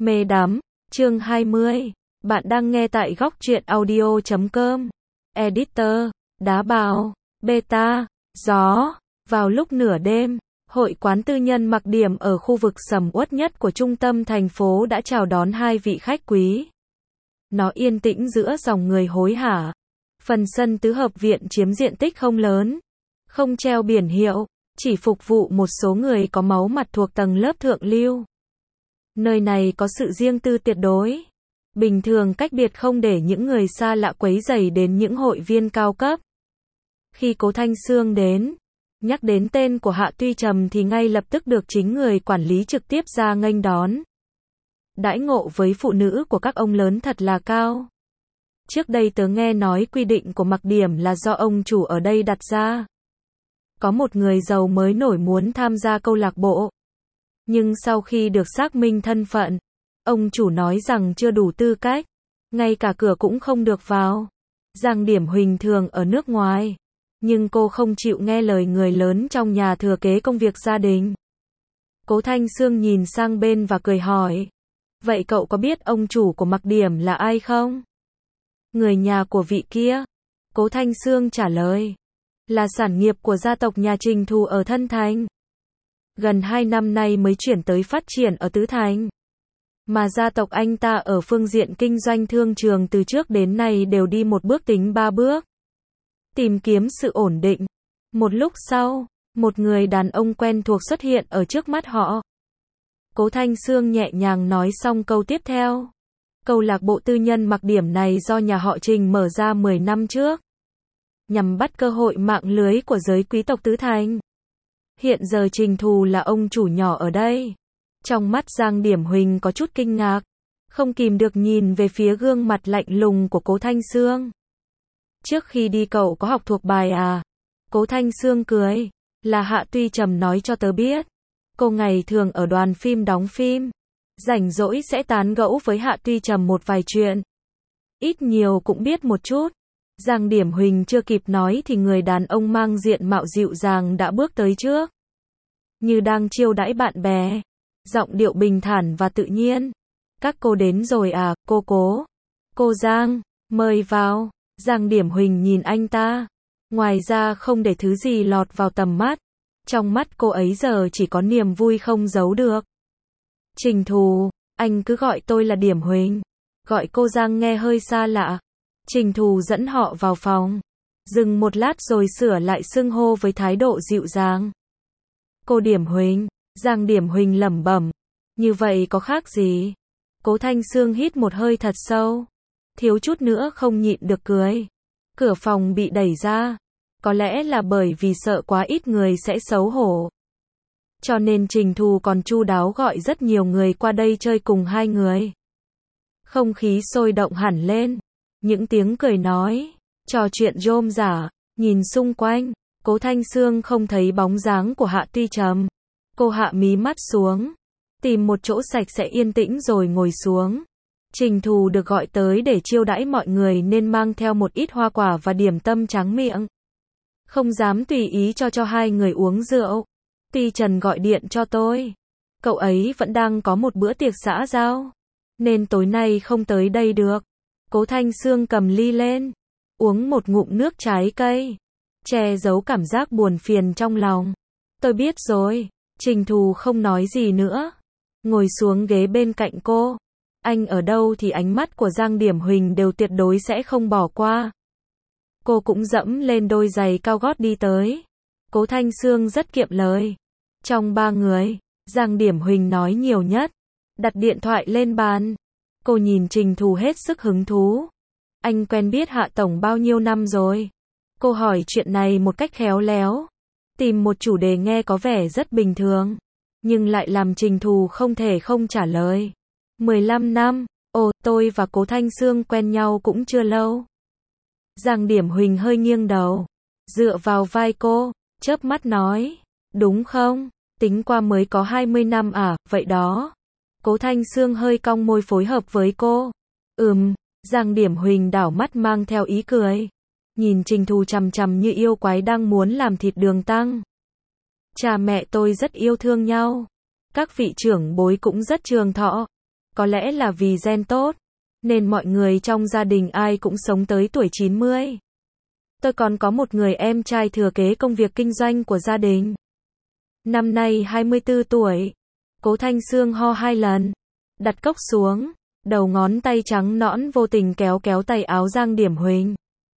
Mê đắm, chương 20. Bạn đang nghe tại góc truyện audio.com. Editor, đá bào, beta, gió. Vào lúc nửa đêm, hội quán tư nhân Mặc Điểm ở khu vực sầm uất nhất của trung tâm thành phố đã chào đón hai vị khách quý. Nó yên tĩnh giữa dòng người hối hả. Phần sân tứ hợp viện chiếm diện tích không lớn, không treo biển hiệu, chỉ phục vụ một số người có máu mặt thuộc tầng lớp thượng lưu. Nơi này có sự riêng tư tuyệt đối. Bình thường cách biệt không để những người xa lạ quấy rầy đến những hội viên cao cấp. Khi Cố Thanh Sương đến, nhắc đến tên của Hạ Tuy Trầm thì ngay lập tức được chính người quản lý trực tiếp ra nghênh đón. Đãi ngộ với phụ nữ của các ông lớn thật là cao. Trước đây tớ nghe nói quy định của Mặc Điểm là do ông chủ ở đây đặt ra. Có một người giàu mới nổi muốn tham gia câu lạc bộ. Nhưng sau khi được xác minh thân phận, ông chủ nói rằng chưa đủ tư cách, ngay cả cửa cũng không được vào. Giang Điểm Huỳnh thường ở nước ngoài, nhưng cô không chịu nghe lời người lớn trong nhà thừa kế công việc gia đình. Cố Thanh Sương nhìn sang bên và cười hỏi, vậy cậu có biết ông chủ của Mặc Điểm là ai không? Người nhà của vị kia. Cố Thanh Sương trả lời, là sản nghiệp của gia tộc nhà Trình Thù ở Thân Thành. Gần 2 năm nay mới chuyển tới phát triển ở Tứ Thành. Mà gia tộc anh ta ở phương diện kinh doanh thương trường từ trước đến nay đều đi một bước tính 3 bước. Tìm kiếm sự ổn định. Một lúc sau, một người đàn ông quen thuộc xuất hiện ở trước mắt họ. Cố Thanh Sương nhẹ nhàng nói xong câu tiếp theo. Câu lạc bộ tư nhân Mặc Điểm này do nhà họ Trình mở ra 10 năm trước, nhằm bắt cơ hội mạng lưới của giới quý tộc Tứ Thành. Hiện giờ Trình Thù là ông chủ nhỏ ở đây. Trong mắt Giang Điểm Huỳnh có chút kinh ngạc, không kìm được nhìn về phía gương mặt lạnh lùng của Cố Thanh Sương. Trước khi đi cậu có học thuộc bài à? Cố Thanh Sương cười, là Hạ Tuy Trầm nói cho tớ biết. Cô ngày thường ở đoàn phim đóng phim, rảnh rỗi sẽ tán gẫu với Hạ Tuy Trầm một vài chuyện. Ít nhiều cũng biết một chút. Giang Điểm Huỳnh chưa kịp nói thì người đàn ông mang diện mạo dịu dàng đã bước tới trước. Như đang chiêu đãi bạn bè. Giọng điệu bình thản và tự nhiên. Các cô đến rồi à, cô Cố. Cô Giang, mời vào. Giang Điểm Huỳnh nhìn anh ta. Ngoài ra không để thứ gì lọt vào tầm mắt. Trong mắt cô ấy giờ chỉ có niềm vui không giấu được. Trình Thù, anh cứ gọi tôi là Điểm Huỳnh. Gọi cô Giang nghe hơi xa lạ. Trình Thù dẫn họ vào phòng. Dừng một lát rồi sửa lại xưng hô với thái độ dịu dàng. Cô Điểm Huỳnh. Giang Điểm Huỳnh lẩm bẩm. Như vậy có khác gì? Cố Thanh Sương hít một hơi thật sâu. Thiếu chút nữa không nhịn được cười. Cửa phòng bị đẩy ra. Có lẽ là bởi vì sợ quá ít người sẽ xấu hổ. Cho nên Trình Thù còn chu đáo gọi rất nhiều người qua đây chơi cùng hai người. Không khí sôi động hẳn lên. Những tiếng cười nói, trò chuyện rôm rả, nhìn xung quanh, Cố Thanh Sương không thấy bóng dáng của Hạ Tuy Trầm. Cô hạ mí mắt xuống, tìm một chỗ sạch sẽ yên tĩnh rồi ngồi xuống. Trình Thù được gọi tới để chiêu đãi mọi người nên mang theo một ít hoa quả và điểm tâm tráng miệng. Không dám tùy ý cho hai người uống rượu. Tuy Trần gọi điện cho tôi. Cậu ấy vẫn đang có một bữa tiệc xã giao, nên tối nay không tới đây được. Cố Thanh Sương cầm ly lên, uống một ngụm nước trái cây, che giấu cảm giác buồn phiền trong lòng. Tôi biết rồi. Trình Thù không nói gì nữa, ngồi xuống ghế bên cạnh cô. Anh ở đâu thì ánh mắt của Giang Điểm Huỳnh đều tuyệt đối sẽ không bỏ qua. Cô cũng dẫm lên đôi giày cao gót đi tới. Cố Thanh Sương rất kiệm lời. Trong ba người, Giang Điểm Huỳnh nói nhiều nhất. Đặt điện thoại lên bàn. Cô nhìn Trình Thù hết sức hứng thú. Anh quen biết Hạ Tổng bao nhiêu năm rồi? Cô hỏi chuyện này một cách khéo léo. Tìm một chủ đề nghe có vẻ rất bình thường, nhưng lại làm Trình Thù không thể không trả lời. 15 năm, ồ, tôi và Cố Thanh Sương quen nhau cũng chưa lâu. Giang Điểm Huỳnh hơi nghiêng đầu, dựa vào vai cô, chớp mắt nói, đúng không? Tính qua mới có 20 năm à, vậy đó. Cố Thanh Sương hơi cong môi phối hợp với cô. Giang Điểm Huỳnh đảo mắt mang theo ý cười. Nhìn Trình Thù chằm chằm như yêu quái đang muốn làm thịt đường tăng. Cha mẹ tôi rất yêu thương nhau. Các vị trưởng bối cũng rất trường thọ. Có lẽ là vì gen tốt, nên mọi người trong gia đình ai cũng sống tới tuổi 90. Tôi còn có một người em trai thừa kế công việc kinh doanh của gia đình. Năm nay 24 tuổi. Cố Thanh Sương ho 2 lần. Đặt cốc xuống. Đầu ngón tay trắng nõn vô tình kéo kéo tay áo Giang Điểm Huỳnh.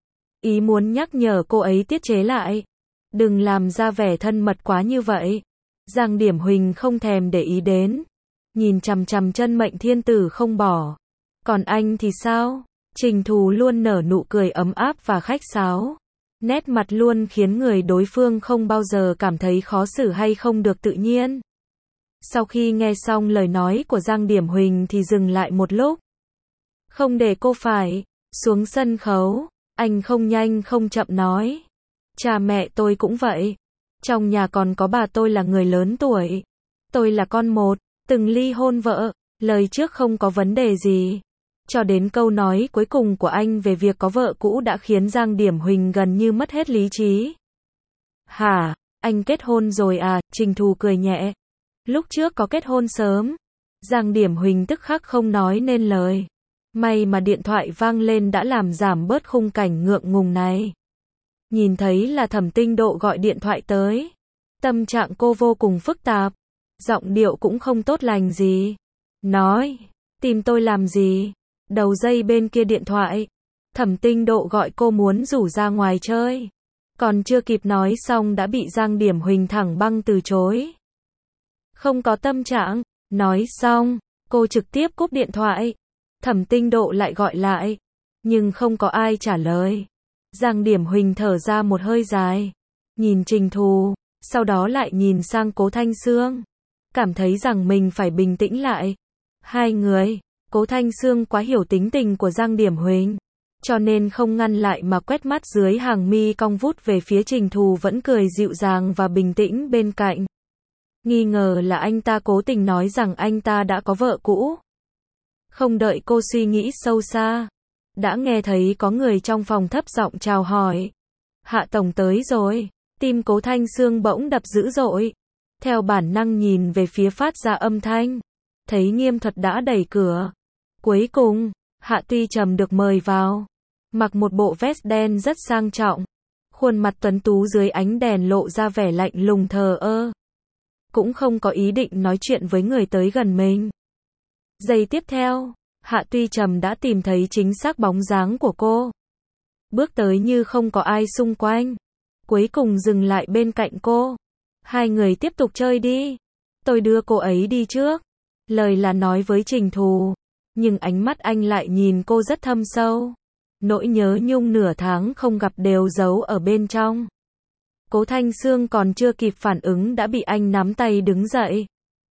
Ý muốn nhắc nhở cô ấy tiết chế lại. Đừng làm ra vẻ thân mật quá như vậy. Giang Điểm Huỳnh không thèm để ý đến. Nhìn chằm chằm chân mệnh thiên tử không bỏ. Còn anh thì sao? Trình Thù luôn nở nụ cười ấm áp và khách sáo. Nét mặt luôn khiến người đối phương không bao giờ cảm thấy khó xử hay không được tự nhiên. Sau khi nghe xong lời nói của Giang Điểm Huỳnh thì dừng lại một lúc. Không để cô phải xuống sân khấu, anh không nhanh không chậm nói. Cha mẹ tôi cũng vậy. Trong nhà còn có bà tôi là người lớn tuổi. Tôi là con một, từng ly hôn vợ, lời trước không có vấn đề gì. Cho đến câu nói cuối cùng của anh về việc có vợ cũ đã khiến Giang Điểm Huỳnh gần như mất hết lý trí. Hả, anh kết hôn rồi à? Trình Thù cười nhẹ. Lúc trước có kết hôn sớm. Giang Điểm Huỳnh tức khắc không nói nên lời. May mà điện thoại vang lên đã làm giảm bớt khung cảnh ngượng ngùng này. Nhìn thấy là Thẩm Tinh Độ gọi điện thoại tới. Tâm trạng cô vô cùng phức tạp. Giọng điệu cũng không tốt lành gì. Nói, tìm tôi làm gì? Đầu dây bên kia điện thoại. Thẩm Tinh Độ gọi cô muốn rủ ra ngoài chơi. Còn chưa kịp nói xong đã bị Giang Điểm Huỳnh thẳng băng từ chối. Không có tâm trạng. Nói xong, cô trực tiếp cúp điện thoại. Thẩm Tinh Độ lại gọi lại. Nhưng không có ai trả lời. Giang Điểm Huỳnh thở ra một hơi dài. Nhìn Trình Thù. Sau đó lại nhìn sang Cố Thanh Sương. Cảm thấy rằng mình phải bình tĩnh lại. Hai người. Cố Thanh Sương quá hiểu tính tình của Giang Điểm Huỳnh. Cho nên không ngăn lại mà quét mắt dưới hàng mi cong vút về phía Trình Thù vẫn cười dịu dàng và bình tĩnh bên cạnh. Nghi ngờ là anh ta cố tình nói rằng anh ta đã có vợ cũ. Không đợi cô suy nghĩ sâu xa. Đã nghe thấy có người trong phòng thấp giọng chào hỏi. Hạ tổng tới rồi. Tim Cố Thanh Sương bỗng đập dữ dội. Theo bản năng nhìn về phía phát ra âm thanh. Thấy Nghiêm Thuật đã đẩy cửa. Cuối cùng, Hạ Tuy Trầm được mời vào. Mặc một bộ vest đen rất sang trọng. Khuôn mặt tuấn tú dưới ánh đèn lộ ra vẻ lạnh lùng thờ ơ. Cũng không có ý định nói chuyện với người tới gần mình. Giây tiếp theo, Hạ Tuy Trầm đã tìm thấy chính xác bóng dáng của cô. Bước tới như không có ai xung quanh. Cuối cùng dừng lại bên cạnh cô. Hai người tiếp tục chơi đi. Tôi đưa cô ấy đi trước. Lời là nói với Trình Thù. Nhưng ánh mắt anh lại nhìn cô rất thâm sâu. Nỗi nhớ nhung nửa tháng không gặp đều giấu ở bên trong. Cố Thanh Sương còn chưa kịp phản ứng đã bị anh nắm tay đứng dậy.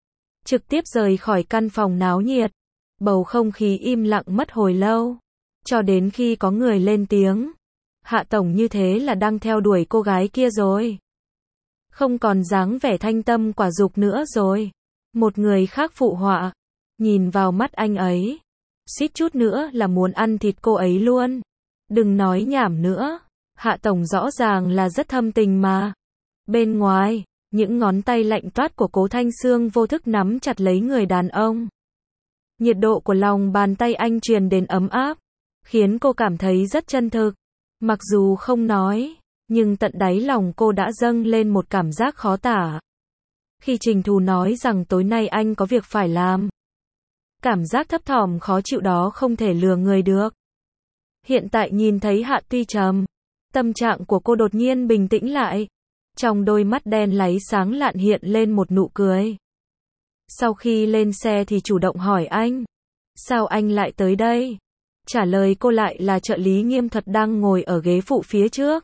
Trực tiếp rời khỏi căn phòng náo nhiệt. Bầu không khí im lặng mất hồi lâu. Cho đến khi có người lên tiếng. Hạ tổng như thế là đang theo đuổi cô gái kia rồi. Không còn dáng vẻ thanh tâm quả dục nữa rồi. Một người khác phụ họa. Nhìn vào mắt anh ấy. Suýt chút nữa là muốn ăn thịt cô ấy luôn. Đừng nói nhảm nữa. Hạ tổng rõ ràng là rất thâm tình mà. Bên ngoài, những ngón tay lạnh toát của Cố Thanh Sương vô thức nắm chặt lấy người đàn ông. Nhiệt độ của lòng bàn tay anh truyền đến ấm áp. Khiến cô cảm thấy rất chân thực. Mặc dù không nói, nhưng tận đáy lòng cô đã dâng lên một cảm giác khó tả. Khi Trình Thù nói rằng tối nay anh có việc phải làm. Cảm giác thấp thỏm khó chịu đó không thể lừa người được. Hiện tại nhìn thấy Hạ Tuy Trầm, tâm trạng của cô đột nhiên bình tĩnh lại. Trong đôi mắt đen láy sáng lạn hiện lên một nụ cười. Sau khi lên xe thì chủ động hỏi anh. Sao anh lại tới đây? Trả lời cô lại là trợ lý Nghiêm Thuật đang ngồi ở ghế phụ phía trước.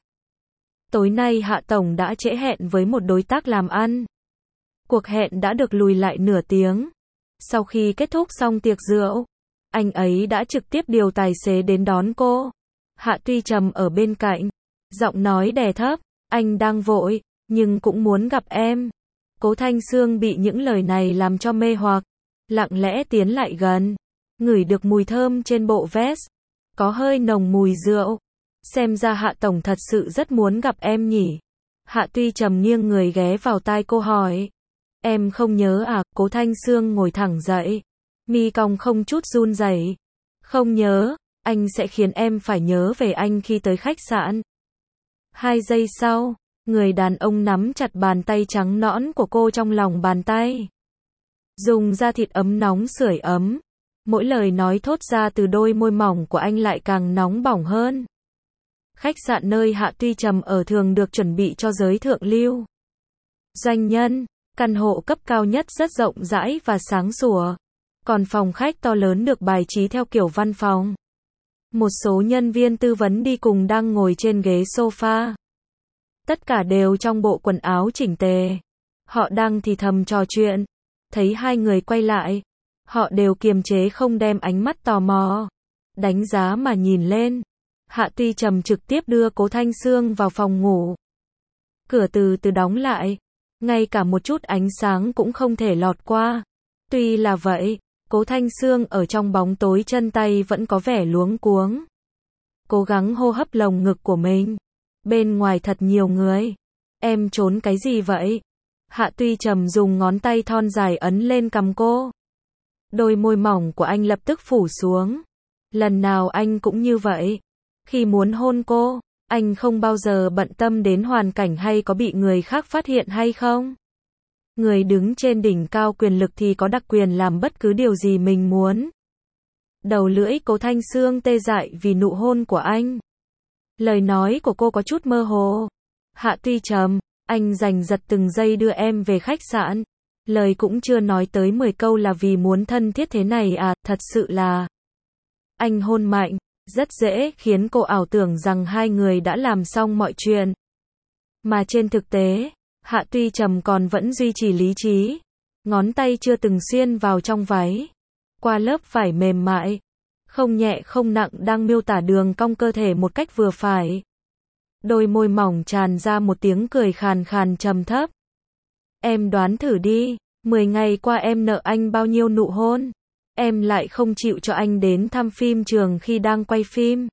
Tối nay Hạ tổng đã trễ hẹn với một đối tác làm ăn. Cuộc hẹn đã được lùi lại nửa tiếng. Sau khi kết thúc xong tiệc rượu, anh ấy đã trực tiếp điều tài xế đến đón cô. Hạ Tuy Trầm ở bên cạnh, giọng nói đè thấp, anh đang vội, nhưng cũng muốn gặp em. Cố Thanh Sương bị những lời này làm cho mê hoặc, lặng lẽ tiến lại gần, ngửi được mùi thơm trên bộ vest, có hơi nồng mùi rượu. Xem ra Hạ tổng thật sự rất muốn gặp em nhỉ. Hạ Tuy Trầm nghiêng người ghé vào tai cô hỏi. Em không nhớ à? Cố Thanh Sương ngồi thẳng dậy, Mi cong không chút run rẩy. Không nhớ, anh sẽ khiến em phải nhớ về anh khi tới khách sạn. 2 giây sau, người đàn ông nắm chặt bàn tay trắng nõn của cô trong lòng bàn tay. Dùng da thịt ấm nóng sưởi ấm. Mỗi lời nói thốt ra từ đôi môi mỏng của anh lại càng nóng bỏng hơn. Khách sạn nơi Hạ Tuy Trầm ở thường được chuẩn bị cho giới thượng lưu. Doanh nhân, căn hộ cấp cao nhất rất rộng rãi và sáng sủa. Còn phòng khách to lớn được bài trí theo kiểu văn phòng. Một số nhân viên tư vấn đi cùng đang ngồi trên ghế sofa. Tất cả đều trong bộ quần áo chỉnh tề. Họ đang thì thầm trò chuyện. Thấy hai người quay lại, họ đều kiềm chế không đem ánh mắt tò mò, đánh giá mà nhìn lên. Hạ Tuy Trầm trực tiếp đưa Cố Thanh Sương vào phòng ngủ. Cửa từ từ đóng lại, ngay cả một chút ánh sáng cũng không thể lọt qua. Tuy là vậy, Cố Thanh Sương ở trong bóng tối chân tay vẫn có vẻ luống cuống. Cố gắng hô hấp lồng ngực của mình. Bên ngoài thật nhiều người. Em trốn cái gì vậy? Hạ Tuy Trầm dùng ngón tay thon dài ấn lên cằm cô. Đôi môi mỏng của anh lập tức phủ xuống. Lần nào anh cũng như vậy. Khi muốn hôn cô, anh không bao giờ bận tâm đến hoàn cảnh hay có bị người khác phát hiện hay không. Người đứng trên đỉnh cao quyền lực thì có đặc quyền làm bất cứ điều gì mình muốn. Đầu lưỡi Cố Thanh Sương tê dại vì nụ hôn của anh. Lời nói của cô có chút mơ hồ. Hạ Tuy Trầm, anh giành giật từng giây đưa em về khách sạn. Lời cũng chưa nói tới 10 câu là vì muốn thân thiết thế này à, thật sự là. Anh hôn mạnh, rất dễ khiến cô ảo tưởng rằng hai người đã làm xong mọi chuyện. Mà trên thực tế, Hạ Tuy Trầm còn vẫn duy trì lý trí. Ngón tay chưa từng xuyên vào trong váy. Qua lớp vải mềm mại. Không nhẹ không nặng đang miêu tả đường cong cơ thể một cách vừa phải. Đôi môi mỏng tràn ra một tiếng cười khàn khàn trầm thấp. Em đoán thử đi, 10 ngày qua em nợ anh bao nhiêu nụ hôn. Em lại không chịu cho anh đến thăm phim trường khi đang quay phim.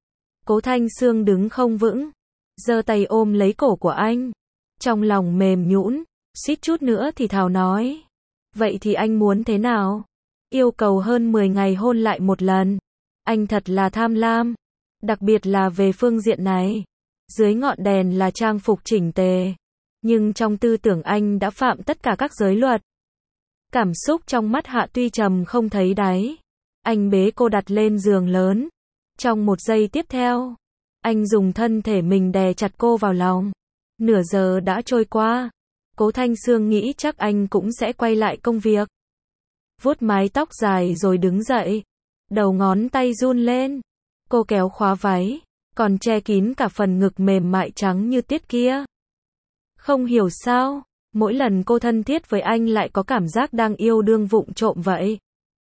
Cố Thanh Sương đứng không vững, giơ tay ôm lấy cổ của anh. Trong lòng mềm nhũn, suýt chút nữa thì thào nói. Vậy thì anh muốn thế nào? Yêu cầu hơn 10 ngày hôn lại một lần. Anh thật là tham lam. Đặc biệt là về phương diện này. Dưới ngọn đèn là trang phục chỉnh tề. Nhưng trong tư tưởng anh đã phạm tất cả các giới luật. Cảm xúc trong mắt Hạ Tuy Trầm không thấy đáy. Anh bế cô đặt lên giường lớn. Trong một giây tiếp theo, anh dùng thân thể mình đè chặt cô vào lòng. Nửa giờ đã trôi qua. Cố Thanh Sương nghĩ chắc anh cũng sẽ quay lại công việc. Vuốt mái tóc dài rồi đứng dậy. Đầu ngón tay run lên. Cô kéo khóa váy, còn che kín cả phần ngực mềm mại trắng như tiết kia. Không hiểu sao, mỗi lần cô thân thiết với anh lại có cảm giác đang yêu đương vụng trộm vậy.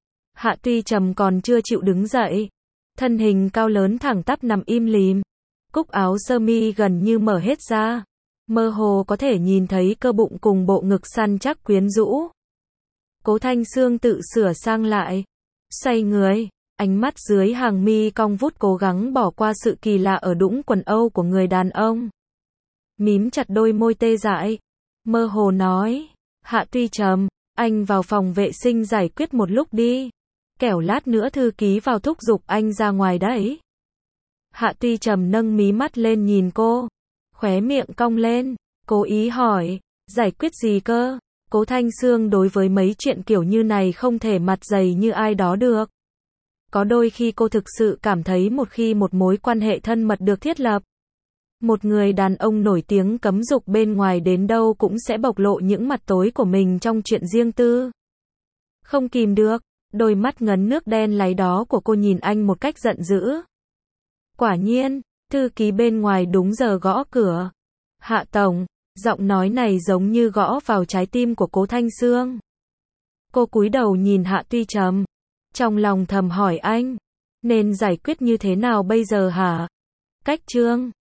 Hạ Tuy Trầm còn chưa chịu đứng dậy. Thân hình cao lớn thẳng tắp nằm im lìm. Cúc áo sơ mi gần như mở hết ra. Mơ hồ có thể nhìn thấy cơ bụng cùng bộ ngực săn chắc quyến rũ. Cố Thanh Sương tự sửa sang lại. Xoay người, ánh mắt dưới hàng mi cong vút cố gắng bỏ qua sự kỳ lạ ở đũng quần Âu của người đàn ông. Mím chặt đôi môi tê dại. Mơ hồ nói. Hạ Tuy Trầm, anh vào phòng vệ sinh giải quyết một lúc đi. Kẻo lát nữa thư ký vào thúc giục anh ra ngoài đấy. Hạ Tuy Trầm nâng mí mắt lên nhìn cô. Khóe miệng cong lên. Cố ý hỏi. Giải quyết gì cơ? Cố Thanh Sương đối với mấy chuyện kiểu như này không thể mặt dày như ai đó được. Có đôi khi cô thực sự cảm thấy một khi một mối quan hệ thân mật được thiết lập, một người đàn ông nổi tiếng cấm dục bên ngoài đến đâu cũng sẽ bộc lộ những mặt tối của mình trong chuyện riêng tư. Không kìm được, đôi mắt ngấn nước đen láy đó của cô nhìn anh một cách giận dữ. Quả nhiên, thư ký bên ngoài đúng giờ gõ cửa. Hạ tổng, giọng nói này giống như gõ vào trái tim của Cố Thanh Sương. Cô cúi đầu nhìn Hạ Tuy Trầm. Trong lòng thầm hỏi anh, nên giải quyết như thế nào bây giờ hả? Cách Trương.